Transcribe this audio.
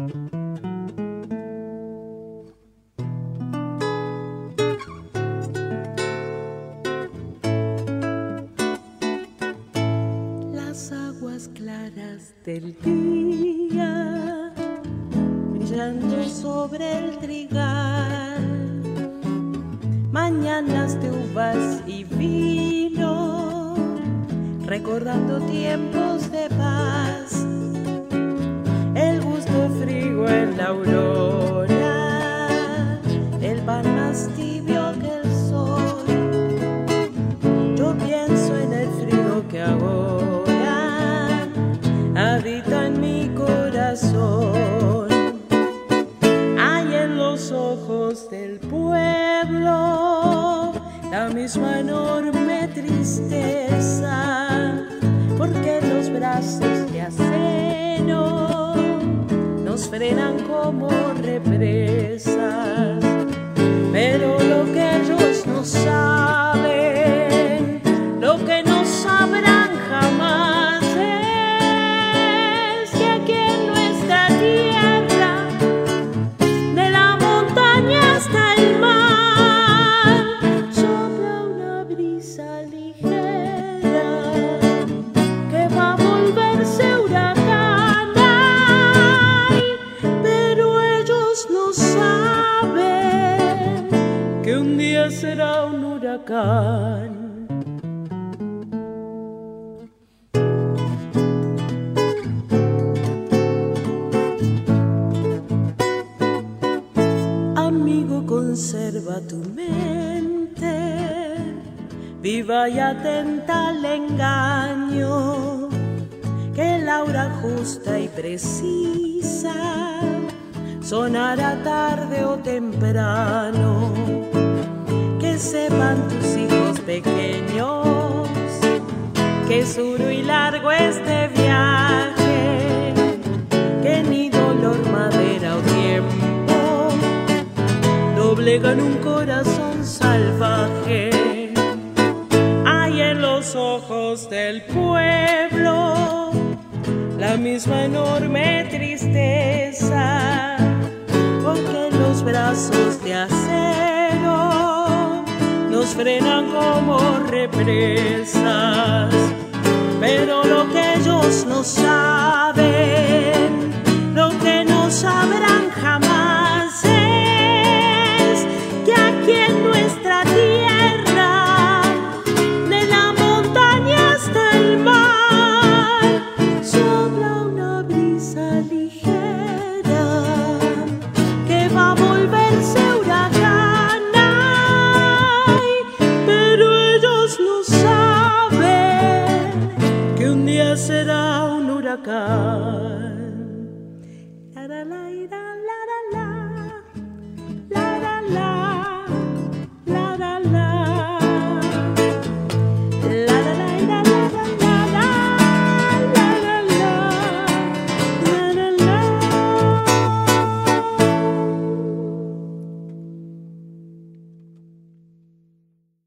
Las aguas claras del día brillando sobre el trigal, mañanas de uvas y vino, recordando tiempos de paz, el gusto frío en la aurora, el pan más tibio que el sol. Yo pienso en el frío que ahora habita en mi corazón. Hay en los ojos del pueblo la misma enorme tristeza, porque los brazos de acero nos frenan como represas. Pero lo que ellos no saben, lo que no sabrán jamás, es que aquí en nuestra tierra, de la montaña hasta el mar, sopla una brisa ligera que va a volverse huracán. Ay, pero ellos no saben que un día será un huracán. Amigo, conserva tu mente viva y atenta al engaño, que la hora justa y precisa sonará tarde o temprano. Que sepan tus hijos pequeños que es duro y largo este viaje, que ni dolor, madera o tiempo doblegan un corazón salvaje. Hay en los ojos del pueblo la misma enorme tristeza, porque los brazos de acero nos frenan como represas. Pero lo que ellos no saben, lo que no sabrán jamás, es que aquí en nuestra tierra, de la montaña hasta el mar, sopla una brisa ligera que va a volverse huracán. Ay, pero ellos no saben que un día será un huracán.